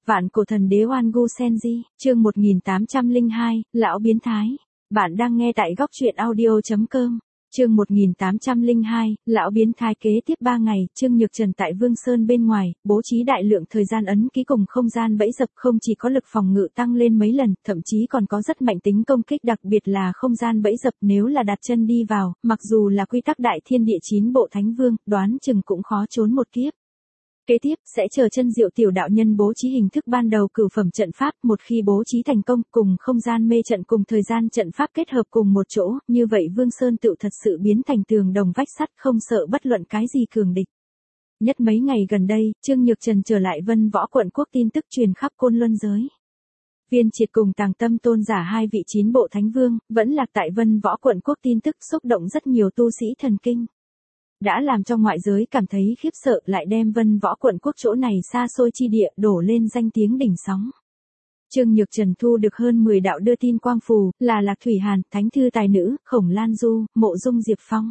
Vạn cổ thần đế Oan Gu Senji, chương 1802, lão biến thái. Bạn đang nghe tại góc truyện audio.com. Chương 1802, lão biến thái. Kế tiếp 3 ngày, Trương Nhược Trần tại Vương Sơn bên ngoài, bố trí đại lượng thời gian ấn ký cùng không gian bẫy dập, không chỉ có lực phòng ngự tăng lên mấy lần, thậm chí còn có rất mạnh tính công kích, đặc biệt là không gian bẫy dập nếu là đặt chân đi vào, mặc dù là quy tắc đại thiên địa 9 bộ thánh vương, đoán chừng cũng khó trốn một kiếp. Kế tiếp, sẽ chờ chân diệu tiểu đạo nhân bố trí hình thức ban đầu cửu phẩm trận pháp, một khi bố trí thành công, cùng không gian mê trận cùng thời gian trận pháp kết hợp cùng một chỗ, như vậy Vương Sơn tựu thật sự biến thành tường đồng vách sắt, không sợ bất luận cái gì cường địch. Nhất mấy ngày gần đây, Trương Nhược Trần trở lại Vân Võ quận quốc, tin tức truyền khắp Côn Luân giới. Viên Triệt cùng Tàng Tâm tôn giả hai vị 9 bộ thánh vương, vẫn lạc tại Vân Võ quận quốc, tin tức xúc động rất nhiều tu sĩ thần kinh. Đã làm cho ngoại giới cảm thấy khiếp sợ, lại đem Vân Võ quận quốc chỗ này xa xôi chi địa đổ lên danh tiếng đỉnh sóng. Trương Nhược Trần thu được hơn 10 đạo đưa tin quang phù, là Lạc Thủy Hàn, Thánh Thư Tài Nữ, Khổng Lan Du, Mộ Dung Diệp Phong.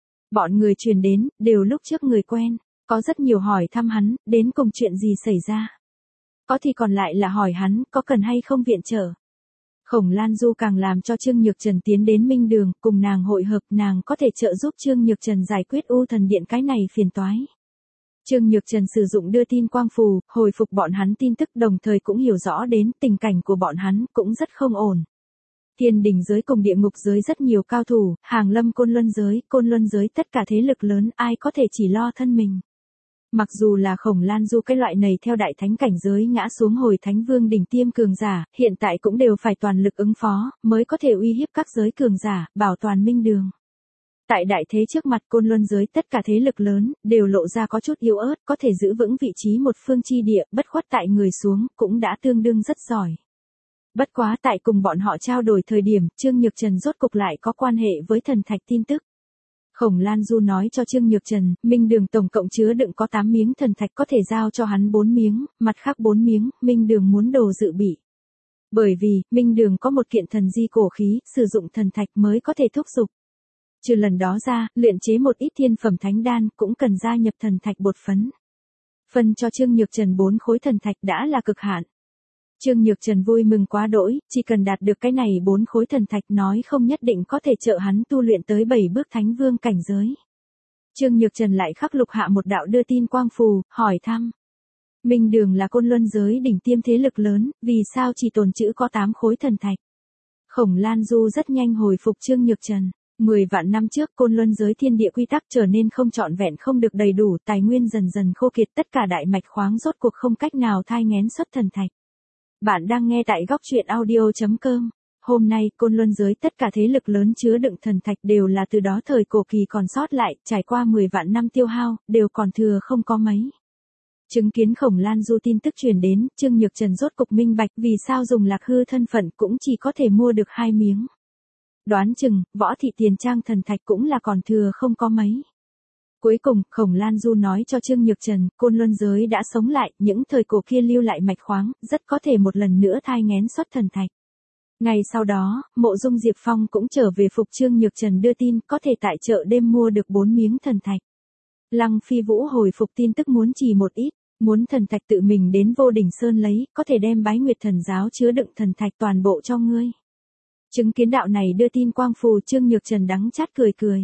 Bọn người truyền đến, đều lúc trước người quen, có rất nhiều hỏi thăm hắn, đến cùng chuyện gì xảy ra. Có thì còn lại là hỏi hắn, có cần hay không viện trợ. Khổng Lan Du càng làm cho Trương Nhược Trần tiến đến Minh Đường, cùng nàng hội hợp, nàng có thể trợ giúp Trương Nhược Trần giải quyết U Thần Điện cái này phiền toái. Trương Nhược Trần sử dụng đưa tin quang phù, hồi phục bọn hắn tin tức, đồng thời cũng hiểu rõ đến tình cảnh của bọn hắn cũng rất không ổn. Thiên đình giới cùng địa ngục giới rất nhiều cao thủ, hàng lâm Côn Luân giới tất cả thế lực lớn, ai có thể chỉ lo thân mình. Mặc dù là Khổng Lan Du cái loại này theo đại thánh cảnh giới ngã xuống hồi thánh vương đỉnh tiêm cường giả, hiện tại cũng đều phải toàn lực ứng phó, mới có thể uy hiếp các giới cường giả, bảo toàn Minh Đường. Tại đại thế trước mặt Côn Luân giới tất cả thế lực lớn, đều lộ ra có chút yếu ớt, có thể giữ vững vị trí một phương chi địa, bất khuất tại người xuống, cũng đã tương đương rất giỏi. Bất quá tại cùng bọn họ trao đổi thời điểm, Trương Nhược Trần rốt cục lại có quan hệ với thần thạch tin tức. Khổng Lan Du nói cho Trương Nhược Trần, Minh Đường tổng cộng chứa đựng có 8 miếng thần thạch, có thể giao cho hắn 4 miếng, mặt khác 4 miếng, Minh Đường muốn đồ dự bị. Bởi vì, Minh Đường có một kiện thần di cổ khí, sử dụng thần thạch mới có thể thúc giục. Trừ lần đó ra, luyện chế một ít thiên phẩm thánh đan, cũng cần gia nhập thần thạch bột phấn. Phân cho Trương Nhược Trần 4 khối thần thạch đã là cực hạn. Trương Nhược Trần vui mừng quá đỗi, chỉ cần đạt được cái này 4 khối thần thạch, nói không nhất định có thể trợ hắn tu luyện tới 7 bước thánh vương cảnh giới. Trương Nhược Trần lại khắc lục hạ một đạo đưa tin quang phù, hỏi thăm. Minh Đường là Côn Luân giới đỉnh tiêm thế lực lớn, vì sao chỉ tồn trữ có 8 khối thần thạch? Khổng Lan Du rất nhanh hồi phục Trương Nhược Trần. 10 vạn năm trước Côn Luân giới thiên địa quy tắc trở nên không trọn vẹn, không được đầy đủ, tài nguyên dần dần khô kiệt, tất cả đại mạch khoáng rốt cuộc không cách nào thai nghén xuất thần thạch. Bạn đang nghe tại góc truyện audio.com. Hôm nay, Côn Luân giới tất cả thế lực lớn chứa đựng thần thạch đều là từ đó thời cổ kỳ còn sót lại, trải qua 10 vạn năm tiêu hao, đều còn thừa không có mấy. Chứng kiến Khổng Lan Du tin tức truyền đến, Trương Nhược Trần rốt cục minh bạch vì sao dùng Lạc Hư thân phận cũng chỉ có thể mua được 2 miếng. Đoán chừng, võ thị tiền trang thần thạch cũng là còn thừa không có mấy. Cuối cùng, Khổng Lan Du nói cho Trương Nhược Trần, Côn Luân giới đã sống lại, những thời cổ kia lưu lại mạch khoáng, rất có thể một lần nữa thai nghén xuất thần thạch. Ngày sau đó, Mộ Dung Diệp Phong cũng trở về phục Trương Nhược Trần đưa tin, có thể tại chợ đêm mua được 4 miếng thần thạch. Lăng Phi Vũ hồi phục tin tức muốn chỉ một ít, muốn thần thạch tự mình đến Vô Đỉnh Sơn lấy, có thể đem Bái Nguyệt thần giáo chứa đựng thần thạch toàn bộ cho ngươi. Chứng kiến đạo này đưa tin quang phù, Trương Nhược Trần đắng chát cười cười.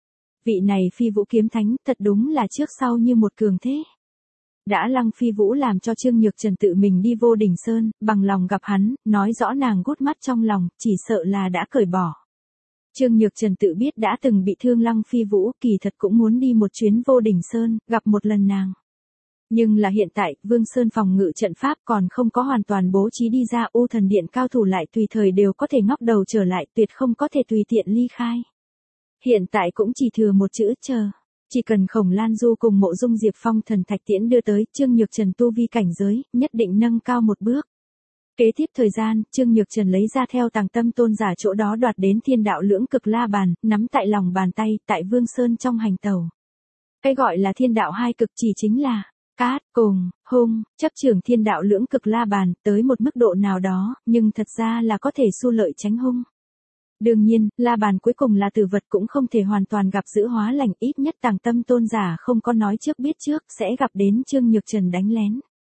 Vị này Phi Vũ kiếm thánh, thật đúng là trước sau như một cường thế. Đã Lăng Phi Vũ làm cho Trương Nhược Trần tự mình đi Vô Đỉnh Sơn, bằng lòng gặp hắn, nói rõ nàng gút mắt trong lòng, chỉ sợ là đã cởi bỏ. Trương Nhược Trần tự biết đã từng bị thương Lăng Phi Vũ, kỳ thật cũng muốn đi một chuyến Vô Đỉnh Sơn, gặp một lần nàng. Nhưng là hiện tại, Vương Sơn phòng ngự trận pháp còn không có hoàn toàn bố trí đi ra, U Thần Điện cao thủ lại tùy thời đều có thể ngóc đầu trở lại, tuyệt không có thể tùy tiện ly khai. Hiện tại cũng chỉ thừa một chữ chờ. Chỉ cần Khổng Lan Du cùng Mộ Dung Diệp Phong thần thạch tiễn đưa tới, Trương Nhược Trần tu vi cảnh giới, nhất định nâng cao một bước. Kế tiếp thời gian, Trương Nhược Trần lấy ra theo Tàng Tâm tôn giả chỗ đó đoạt đến thiên đạo lưỡng cực la bàn, nắm tại lòng bàn tay, tại Vương Sơn trong hành tẩu. Cái gọi là thiên đạo hai cực chỉ chính là cát, cùng, hung, chấp trưởng thiên đạo lưỡng cực la bàn, tới một mức độ nào đó, nhưng thật ra là có thể xu lợi tránh hung. Đương nhiên, la bàn cuối cùng là tử vật, cũng không thể hoàn toàn gặp giữ hóa lành, ít nhất Tàng Tâm tôn giả không có nói trước biết trước, sẽ gặp đến Trương Nhược Trần đánh lén.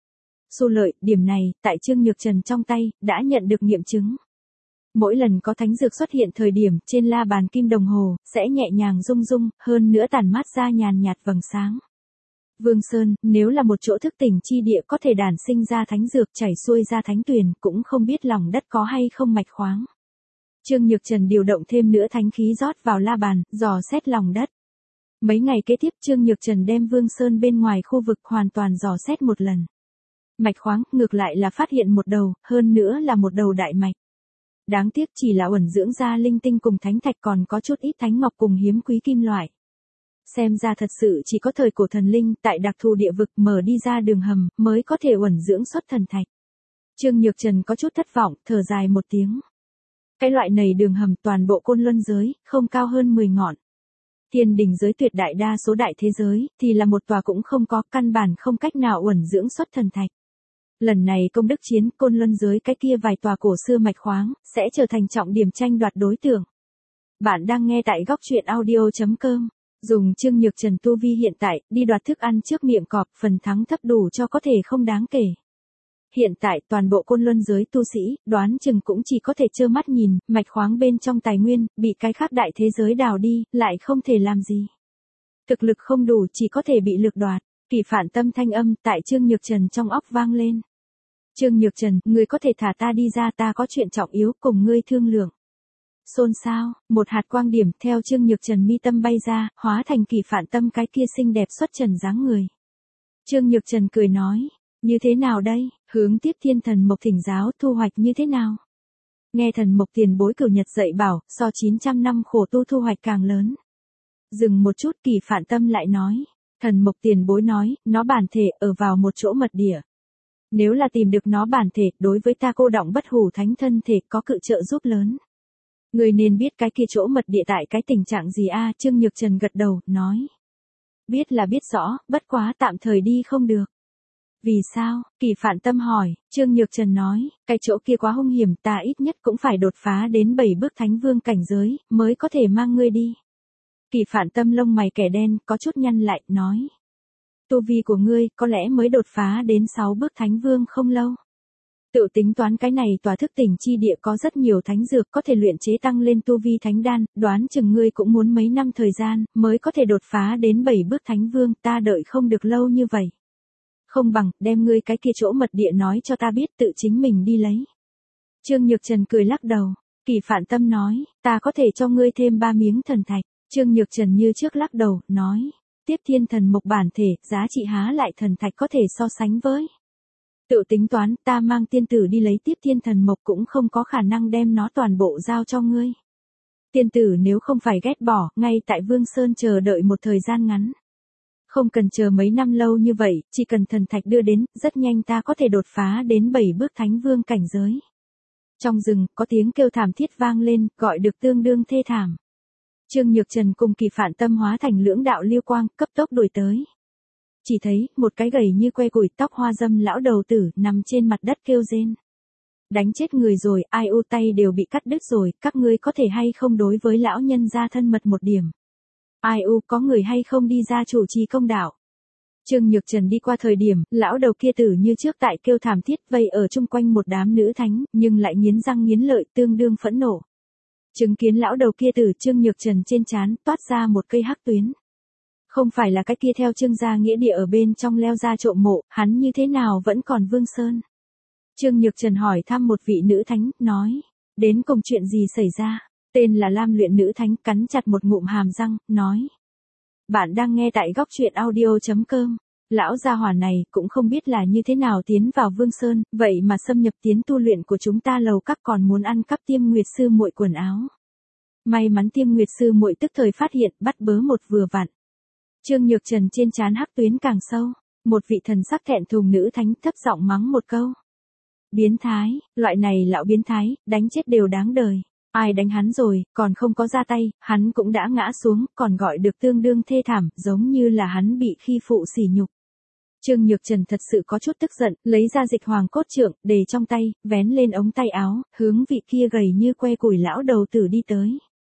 xu lợi, điểm này, tại Trương Nhược Trần trong tay, đã nhận được nghiệm chứng. Mỗi lần có thánh dược xuất hiện thời điểm trên la bàn kim đồng hồ, sẽ nhẹ nhàng rung rung, hơn nữa tản mát ra nhàn nhạt vầng sáng. Vương Sơn, nếu là một chỗ thức tỉnh chi địa có thể đản sinh ra thánh dược chảy xuôi ra thánh tuyền, cũng không biết lòng đất có hay không mạch khoáng. Trương Nhược Trần điều động thêm nữa thánh khí rót vào la bàn, dò xét lòng đất. Mấy ngày kế tiếp Trương Nhược Trần đem Vương Sơn bên ngoài khu vực hoàn toàn dò xét một lần. Mạch khoáng, ngược lại là phát hiện một đầu, hơn nữa là một đầu đại mạch. Đáng tiếc chỉ là uẩn dưỡng ra linh tinh cùng thánh thạch, còn có chút ít thánh ngọc cùng hiếm quý kim loại. Xem ra thật sự chỉ có thời cổ thần linh tại đặc thù địa vực mở đi ra đường hầm mới có thể uẩn dưỡng xuất thần thạch. Trương Nhược Trần có chút thất vọng, thở dài một tiếng. Cái loại này đường hầm toàn bộ côn luân giới, không cao hơn 10 ngọn. Thiên đình giới tuyệt đại đa số đại thế giới, thì là một tòa cũng không có, căn bản không cách nào uẩn dưỡng xuất thần thạch. Lần này công đức chiến, côn luân giới cái kia vài tòa cổ xưa mạch khoáng, sẽ trở thành trọng điểm tranh đoạt đối tượng. Bạn đang nghe tại góc truyện audio.com. Dùng Trương Nhược Trần tu vi hiện tại, đi đoạt thức ăn trước miệng cọp, phần thắng thấp đủ cho có thể không đáng kể. Hiện tại toàn bộ côn luân giới tu sĩ, đoán chừng cũng chỉ có thể trơ mắt nhìn, mạch khoáng bên trong tài nguyên, bị cái khác đại thế giới đào đi, lại không thể làm gì. Thực lực không đủ chỉ có thể bị lược đoạt. Kỳ phản tâm thanh âm tại Trương Nhược Trần trong óc vang lên. Trương Nhược Trần, ngươi có thể thả ta đi ra, ta có chuyện trọng yếu cùng ngươi thương lượng. Xôn xao, một hạt quang điểm theo Trương Nhược Trần mi tâm bay ra, hóa thành Kỳ phản tâm cái kia xinh đẹp xuất trần dáng người. Trương Nhược Trần cười nói, như thế nào đây, hướng tiếp Thiên Thần Mộc thỉnh giáo, thu hoạch như thế nào? Nghe Thần Mộc tiền bối cửu nhật dạy bảo, so 900 năm khổ tu thu hoạch càng lớn. Dừng một chút, Kỳ phản tâm lại nói. Thần Mộc tiền bối nói, nó bản thể ở vào một chỗ mật địa. Nếu là tìm được nó bản thể, đối với ta cô đọng bất hủ thánh thân thể có cự trợ giúp lớn. Người nên biết cái kia chỗ mật địa tại cái tình trạng gì a? Trương Nhược Trần gật đầu, nói. Biết là biết rõ, bất quá tạm thời đi không được. Vì sao? Kỳ phản tâm hỏi. Trương Nhược Trần nói, cái chỗ kia quá hung hiểm, ta ít nhất cũng phải đột phá đến 7 bước thánh vương cảnh giới, mới có thể mang ngươi đi. Kỳ phản tâm lông mày kẻ đen, có chút nhăn lại, nói. Tu vi của ngươi, có lẽ mới đột phá đến 6 bước thánh vương không lâu. Tự tính toán cái này tòa thức tỉnh chi địa có rất nhiều thánh dược có thể luyện chế tăng lên tu vi thánh đan, đoán chừng ngươi cũng muốn mấy năm thời gian, mới có thể đột phá đến 7 bước thánh vương, ta đợi không được lâu như vậy. Không bằng, đem ngươi cái kia chỗ mật địa nói cho ta biết, tự chính mình đi lấy. Trương Nhược Trần cười lắc đầu. Kỳ phản tâm nói, ta có thể cho ngươi thêm 3 miếng thần thạch. Trương Nhược Trần như trước lắc đầu, nói, tiếp Thiên Thần Mộc bản thể, giá trị há lại thần thạch có thể so sánh với. Tự tính toán, ta mang tiên tử đi lấy tiếp Thiên Thần Mộc cũng không có khả năng đem nó toàn bộ giao cho ngươi. Tiên tử nếu không phải ghét bỏ, ngay tại Vương Sơn chờ đợi một thời gian ngắn. Không cần chờ mấy năm lâu như vậy, chỉ cần thần thạch đưa đến, rất nhanh ta có thể đột phá đến 7 bước thánh vương cảnh giới. Trong rừng, có tiếng kêu thảm thiết vang lên, gọi được tương đương thê thảm. Trương Nhược Trần cùng Kỳ phản tâm hóa thành lưỡng đạo liêu quang, cấp tốc đuổi tới. Chỉ thấy, một cái gầy như que củi, tóc hoa dâm lão đầu tử, nằm trên mặt đất kêu rên. Đánh chết người rồi, ai u, tay đều bị cắt đứt rồi, các ngươi có thể hay không đối với lão nhân gia thân mật một điểm. Ai u, có người hay không đi ra chủ trì công đạo. Trương Nhược Trần đi qua thời điểm, lão đầu kia tử như trước tại kêu thảm thiết, vây ở chung quanh một đám nữ thánh, nhưng lại nghiến răng nghiến lợi, tương đương phẫn nộ. Chứng kiến lão đầu kia tử, Trương Nhược Trần trên trán toát ra một cây hắc tuyến. Không phải là cái kia theo Trương gia nghĩa địa ở bên trong leo ra trộm mộ, hắn như thế nào vẫn còn Vương Sơn. Trương Nhược Trần hỏi thăm một vị nữ thánh, nói, đến cùng chuyện gì xảy ra. Tên là Lam Luyện nữ thánh cắn chặt một ngụm hàm răng, nói. Bạn đang nghe tại góc truyện audio.com. Lão gia hỏa này cũng không biết là như thế nào tiến vào Vương Sơn, vậy mà xâm nhập tiến tu luyện của chúng ta lầu các, còn muốn ăn cắp Tiêm Nguyệt sư muội quần áo. May mắn Tiêm Nguyệt sư muội tức thời phát hiện, bắt bớ một vừa vặn. Trương Nhược Trần trên trán hắc tuyến càng sâu, một vị thần sắc thẹn thùng nữ thánh thấp giọng mắng một câu. Biến thái, loại này lão biến thái, đánh chết đều đáng đời. Ai đánh hắn rồi, còn không có ra tay, hắn cũng đã ngã xuống, còn gọi được tương đương thê thảm, giống như là hắn bị khi phụ sỉ nhục. Trương Nhược Trần thật sự có chút tức giận, lấy ra dịch hoàng cốt trượng, để trong tay, vén lên ống tay áo, hướng vị kia gầy như que củi lão đầu tử đi tới.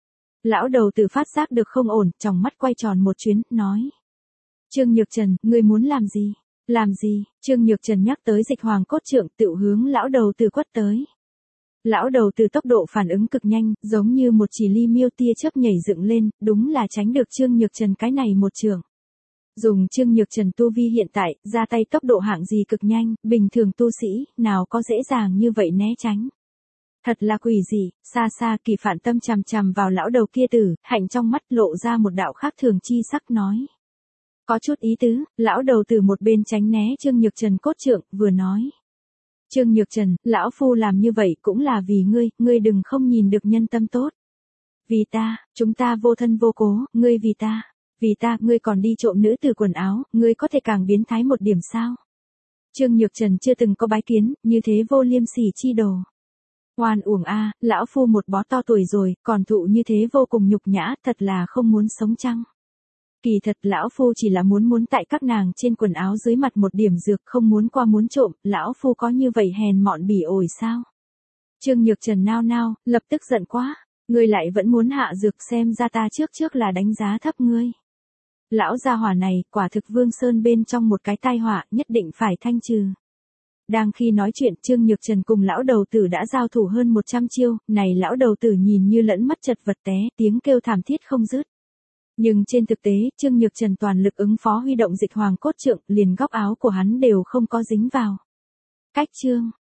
Lão đầu tử phát giác được không ổn, tròng mắt quay tròn một chuyến, nói. Trương Nhược Trần, ngươi muốn làm gì? Làm gì? Trương Nhược Trần nhắc tới Dịch Hoàng cốt trượng tự hướng lão đầu tử quất tới. Lão đầu tử tốc độ phản ứng cực nhanh, giống như một chỉ ly miêu tia chớp nhảy dựng lên, đúng là tránh được Trương Nhược Trần cái này một trường. Dùng Trương Nhược Trần tu vi hiện tại, ra tay tốc độ hạng gì cực nhanh, bình thường tu sĩ, nào có dễ dàng như vậy né tránh. Thật là quỷ dị, xa xa Kỳ Phản Tâm chằm chằm vào lão đầu kia tử, hạnh trong mắt lộ ra một đạo khác thường chi sắc nói. Có chút ý tứ, lão đầu tử một bên tránh né Trương Nhược Trần cốt trượng, vừa nói. Trương Nhược Trần, lão phu làm như vậy cũng là vì ngươi đừng không nhìn được nhân tâm tốt. Vì ta, chúng ta vô thân vô cố, ngươi vì ta, ngươi còn đi trộm nữ tử quần áo, ngươi có thể càng biến thái một điểm sao? Trương Nhược Trần chưa từng có bái kiến, như thế vô liêm sỉ chi đồ. Oan uổng a, lão phu một bó to tuổi rồi, còn thụ như thế vô cùng nhục nhã, thật là không muốn sống chăng? Kỳ thật lão phu chỉ là muốn tại các nàng trên quần áo dưới mặt một điểm dược, không muốn qua muốn trộm, lão phu có như vậy hèn mọn bỉ ổi sao? Trương Nhược Trần nao nao, lập tức giận quá, ngươi lại vẫn muốn hạ dược, xem ra ta trước là đánh giá thấp ngươi. Lão gia hỏa này, quả thực Vương Sơn bên trong một cái tai họa, nhất định phải thanh trừ. Đang khi nói chuyện, Trương Nhược Trần cùng lão đầu tử đã giao thủ hơn 100 chiêu, này lão đầu tử nhìn như lẫn mắt chật vật té, tiếng kêu thảm thiết không dứt. Nhưng trên thực tế, Trương Nhược Trần toàn lực ứng phó huy động Dịch Hoàng cốt trượng, liền góc áo của hắn đều không có dính vào. Cách chương